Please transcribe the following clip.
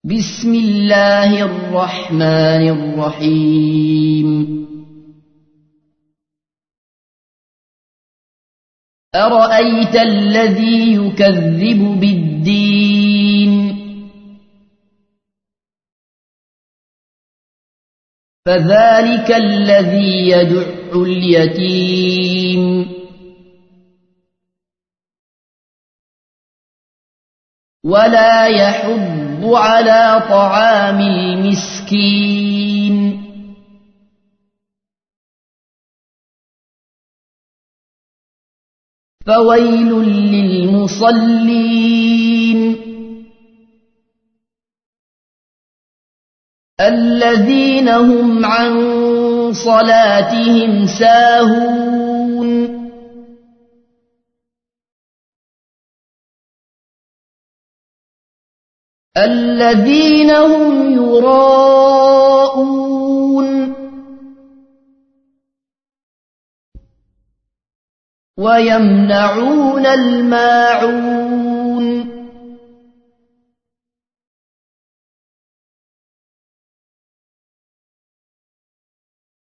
بسم الله الرحمن الرحيم. أرأيت الذي يكذب بالدين فذلك الذي يدع اليتيم ولا يحض على طعام المسكين فويل للمصلين الذين هم عن صلاتهم ساهون الذين هم يراءون ويمنعون الماعون